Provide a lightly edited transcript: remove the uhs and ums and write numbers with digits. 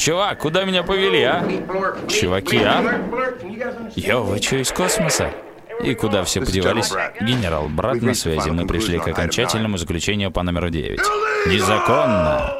Чувак, куда меня повели, а? Чуваки, а? Йо, вы что, из космоса? И куда все подевались? Генерал, брат на связи. Мы пришли к окончательному заключению по номеру 9. Незаконно.